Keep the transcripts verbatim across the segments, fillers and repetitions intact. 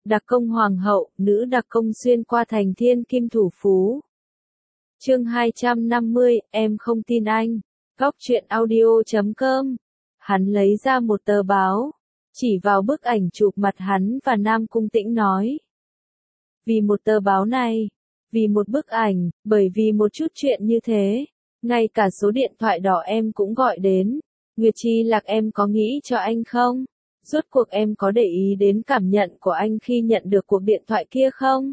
Đặc công hoàng hậu, nữ đặc công xuyên qua thành thiên kim thủ phú. Chương hai trăm năm mươi, em không tin anh. Góc truyện audio chấm com. Hắn lấy ra một tờ báo, chỉ vào bức ảnh chụp mặt hắn và Nam Cung Tĩnh nói. Vì một tờ báo này, vì một bức ảnh, bởi vì một chút chuyện như thế, ngay cả số điện thoại đỏ em cũng gọi đến. Nguyệt Chi Lạc, em có nghĩ cho anh không? Rốt cuộc em có để ý đến cảm nhận của anh khi nhận được cuộc điện thoại kia không?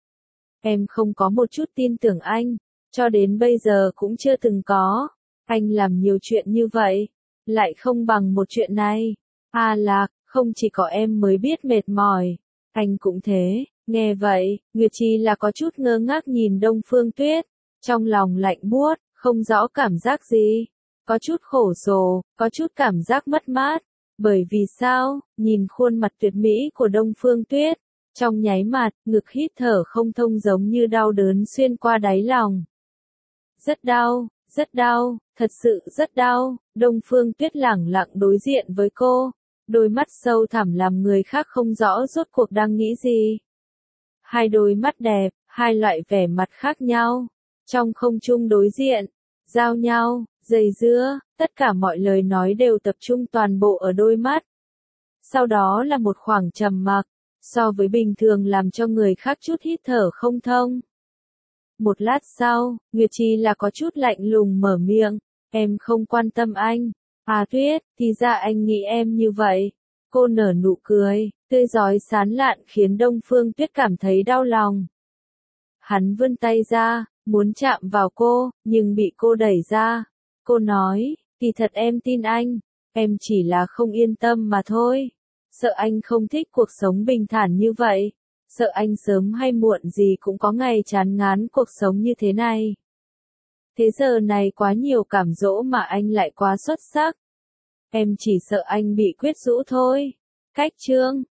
Em không có một chút tin tưởng anh, cho đến bây giờ cũng chưa từng có. Anh làm nhiều chuyện như vậy, lại không bằng một chuyện này. À Lạc, không chỉ có em mới biết mệt mỏi, anh cũng thế. Nghe vậy, Nguyệt Chi là có chút ngơ ngác nhìn Đông Phương Tuyết, trong lòng lạnh buốt, không rõ cảm giác gì. Có chút khổ sở, có chút cảm giác mất mát. Bởi vì sao, nhìn khuôn mặt tuyệt mỹ của Đông Phương Tuyết, trong nháy mắt, ngực hít thở không thông giống như đau đớn xuyên qua đáy lòng. Rất đau, rất đau, thật sự rất đau. Đông Phương Tuyết lẳng lặng đối diện với cô, đôi mắt sâu thẳm làm người khác không rõ rốt cuộc đang nghĩ gì. Hai đôi mắt đẹp, hai loại vẻ mặt khác nhau, trong không trung đối diện, giao nhau, dây dưa, tất cả mọi lời nói đều tập trung toàn bộ ở đôi mắt. Sau đó là một khoảng trầm mặc, so với bình thường làm cho người khác chút hít thở không thông. Một lát sau, Nguyệt Chi là có chút lạnh lùng mở miệng, em không quan tâm anh. À Tuyết, thì ra anh nghĩ em như vậy. Cô nở nụ cười, tươi rói sán lạn khiến Đông Phương Tuyết cảm thấy đau lòng. Hắn vươn tay ra, muốn chạm vào cô, nhưng bị cô đẩy ra. Cô nói, kỳ thật em tin anh, em chỉ là không yên tâm mà thôi. Sợ anh không thích cuộc sống bình thản như vậy, sợ anh sớm hay muộn gì cũng có ngày chán ngán cuộc sống như thế này. Thế giờ này quá nhiều cám dỗ mà anh lại quá xuất sắc. Em chỉ sợ anh bị quyến rũ thôi. Cách chương